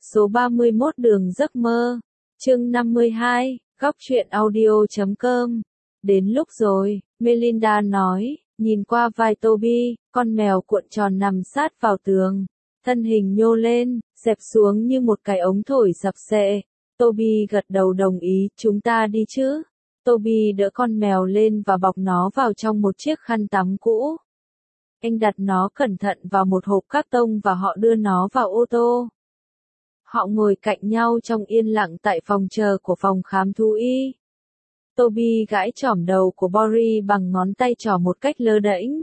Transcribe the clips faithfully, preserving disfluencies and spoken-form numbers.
Số ba mươi mốt Đường giấc mơ. Chương năm mươi hai, góc truyện audio chấm com. Đến lúc rồi, Melinda nói, nhìn qua vai Toby, con mèo cuộn tròn nằm sát vào tường. Thân hình nhô lên, xẹp xuống như một cái ống thổi sập sệ. Toby gật đầu đồng ý, chúng ta đi chứ. Toby đỡ con mèo lên và bọc nó vào trong một chiếc khăn tắm cũ. Anh đặt nó cẩn thận vào một hộp cát tông và họ đưa nó vào ô tô. Họ ngồi cạnh nhau trong yên lặng tại phòng chờ của phòng khám thú y. Toby gãi chỏm đầu của Boris bằng ngón tay trỏ một cách lơ đễnh.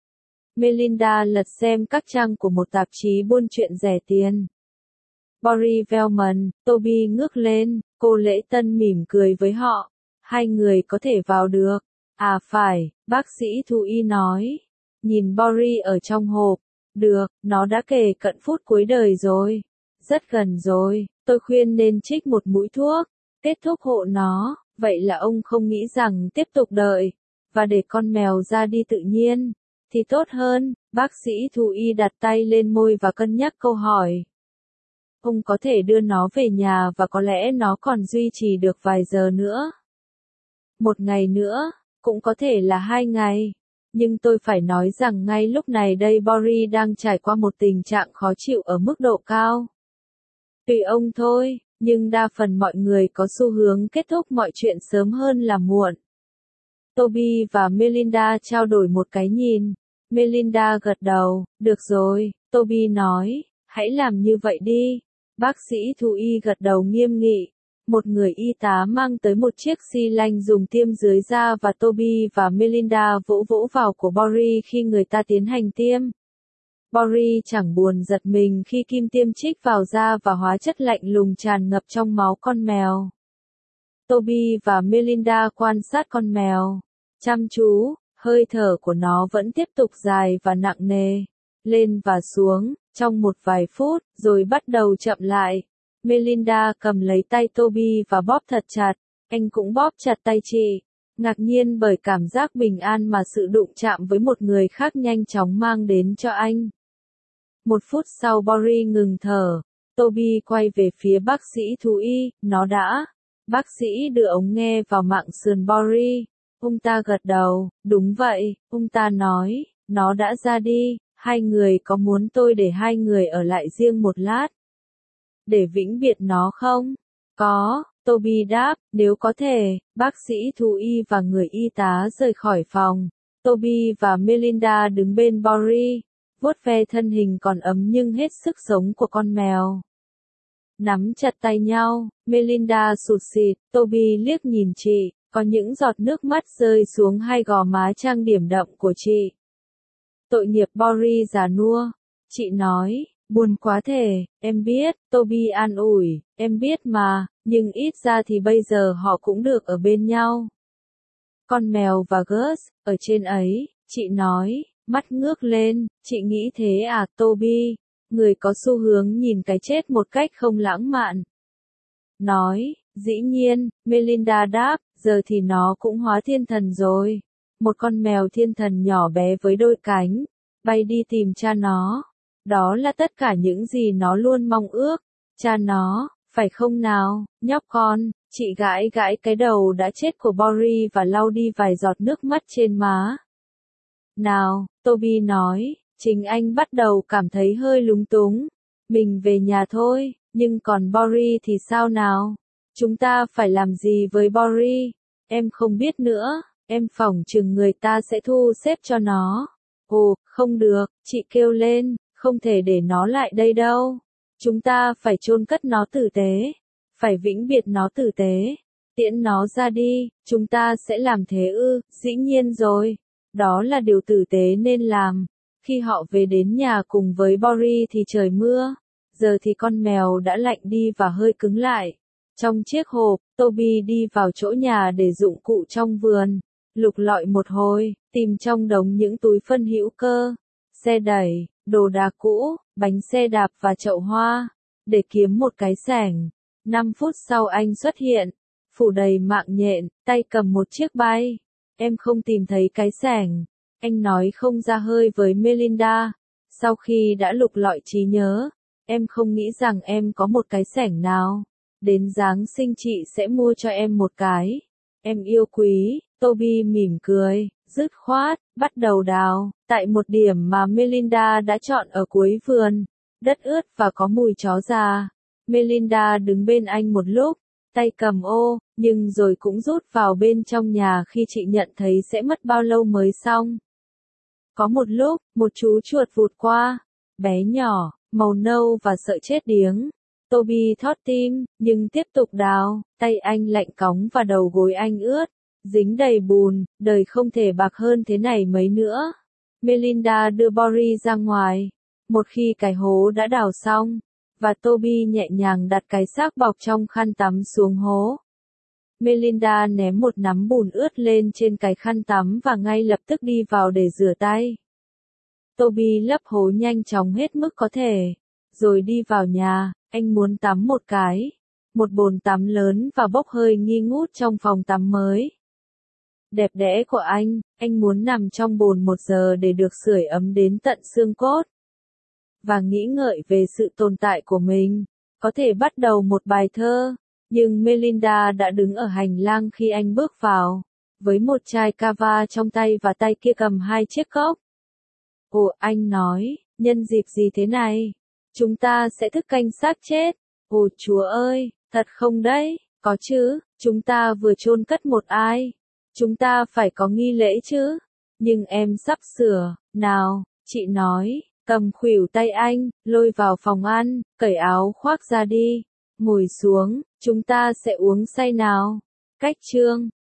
Melinda lật xem các trang của một tạp chí buôn chuyện rẻ tiền. Boris Velman, Toby ngước lên, cô lễ tân mỉm cười với họ. Hai người có thể vào được. À phải, bác sĩ thú y nói. Nhìn Boris ở trong hộp. Được, nó đã kề cận phút cuối đời rồi. Rất gần rồi, tôi khuyên nên trích một mũi thuốc. Kết thúc hộ nó, vậy là ông không nghĩ rằng tiếp tục đợi. Và để con mèo ra đi tự nhiên. Thì tốt hơn, bác sĩ thú y đặt tay lên môi và cân nhắc câu hỏi. Ông có thể đưa nó về nhà và có lẽ nó còn duy trì được vài giờ nữa. Một ngày nữa, cũng có thể là hai ngày. Nhưng tôi phải nói rằng ngay lúc này đây Boris đang trải qua một tình trạng khó chịu ở mức độ cao. Tùy ông thôi, nhưng đa phần mọi người có xu hướng kết thúc mọi chuyện sớm hơn là muộn. Toby và Melinda trao đổi một cái nhìn. Melinda gật đầu, được rồi, Toby nói, hãy làm như vậy đi. Bác sĩ thú y gật đầu nghiêm nghị. Một người y tá mang tới một chiếc xi lanh dùng tiêm dưới da và Toby và Melinda vỗ vỗ vào của Boris khi người ta tiến hành tiêm. Boris chẳng buồn giật mình khi kim tiêm chích vào da và hóa chất lạnh lùng tràn ngập trong máu con mèo. Toby và Melinda quan sát con mèo. Chăm chú, hơi thở của nó vẫn tiếp tục dài và nặng nề. Lên và xuống, trong một vài phút, rồi bắt đầu chậm lại. Melinda cầm lấy tay Toby và bóp thật chặt. Anh cũng bóp chặt tay chị. Ngạc nhiên bởi cảm giác bình an mà sự đụng chạm với một người khác nhanh chóng mang đến cho anh. Một phút sau Boris ngừng thở. Toby quay về phía bác sĩ thú y, nó đã. Bác sĩ đưa ống nghe vào mạng sườn Boris. Ông ta gật đầu, đúng vậy, ông ta nói, nó đã ra đi, hai người có muốn tôi để hai người ở lại riêng một lát? Để vĩnh biệt nó không? Có, Toby đáp, nếu có thể. Bác sĩ thú y và người y tá rời khỏi phòng. Toby và Melinda đứng bên Boris, vuốt ve thân hình còn ấm nhưng hết sức sống của con mèo. Nắm chặt tay nhau, Melinda sụt sịt, Toby liếc nhìn chị, có những giọt nước mắt rơi xuống hai gò má trang điểm đậm của chị. Tội nghiệp Boris già nua, chị nói, buồn quá thể, em biết, Toby an ủi, em biết mà, nhưng ít ra thì bây giờ họ cũng được ở bên nhau. Con mèo và Gus, ở trên ấy, chị nói, mắt ngước lên, chị nghĩ thế à Toby, người có xu hướng nhìn cái chết một cách không lãng mạn. Nói, dĩ nhiên, Melinda đáp, giờ thì nó cũng hóa thiên thần rồi. Một con mèo thiên thần nhỏ bé với đôi cánh, bay đi tìm cha nó. Đó là tất cả những gì nó luôn mong ước. Cha nó, phải không nào, nhóc con, chị gãi gãi cái đầu đã chết của Boris và lau đi vài giọt nước mắt trên má. Nào, Toby nói, chính anh bắt đầu cảm thấy hơi lúng túng. Mình về nhà thôi, nhưng còn Boris thì sao nào? Chúng ta phải làm gì với Boris? Em không biết nữa, em phỏng chừng người ta sẽ thu xếp cho nó. Ồ, không được, chị kêu lên, không thể để nó lại đây đâu. Chúng ta phải chôn cất nó tử tế, phải vĩnh biệt nó tử tế, tiễn nó ra đi, chúng ta sẽ làm thế ư, dĩ nhiên rồi, đó là điều tử tế nên làm. Khi họ về đến nhà cùng với Boris thì trời mưa, giờ thì con mèo đã lạnh đi và hơi cứng lại. Trong chiếc hộp, Toby đi vào chỗ nhà để dụng cụ trong vườn, lục lọi một hồi, tìm trong đống những túi phân hữu cơ, xe đẩy, đồ đạc cũ, bánh xe đạp và chậu hoa, để kiếm một cái xẻng. Năm phút sau anh xuất hiện, phủ đầy mạng nhện, tay cầm một chiếc bay. Em không tìm thấy cái xẻng, anh nói không ra hơi với Melinda. Sau khi đã lục lọi trí nhớ, Em không nghĩ rằng em có một cái xẻng nào. Đến Giáng sinh chị sẽ mua cho em một cái. Em yêu quý. Toby mỉm cười, dứt khoát, bắt đầu đào, tại một điểm mà Melinda đã chọn ở cuối vườn. Đất ướt và có mùi chó già. Melinda đứng bên anh một lúc, tay cầm ô, nhưng rồi cũng rút vào bên trong nhà khi chị nhận thấy sẽ mất bao lâu mới xong. Có một lúc, một chú chuột vụt qua, bé nhỏ, màu nâu và sợ chết điếng. Toby thót tim, nhưng tiếp tục đào, tay anh lạnh cóng và đầu gối anh ướt, dính đầy bùn, đời không thể bạc hơn thế này mấy nữa. Melinda đưa Boris ra ngoài, một khi cái hố đã đào xong, và Toby nhẹ nhàng đặt cái xác bọc trong khăn tắm xuống hố. Melinda ném một nắm bùn ướt lên trên cái khăn tắm và ngay lập tức đi vào để rửa tay. Toby lấp hố nhanh chóng hết mức có thể, rồi đi vào nhà. Anh muốn tắm một cái, một bồn tắm lớn và bốc hơi nghi ngút trong phòng tắm mới đẹp đẽ của anh. Anh muốn nằm trong bồn một giờ để được sưởi ấm đến tận xương cốt và nghĩ ngợi về sự tồn tại của mình, có thể bắt đầu một bài thơ. Nhưng Melinda đã đứng ở hành lang khi anh bước vào, với một chai cava trong tay và tay kia cầm hai chiếc cốc. Ồ, anh nói, nhân dịp gì thế này? Chúng ta sẽ thức canh xác chết. Ồ Chúa ơi, thật không đấy? Có chứ, chúng ta vừa chôn cất một ai. Chúng ta phải có nghi lễ chứ. Nhưng em sắp sửa, nào, chị nói, cầm khuỷu tay anh, lôi vào phòng ăn, cởi áo khoác ra đi. Ngồi xuống, chúng ta sẽ uống say nào. Cách chương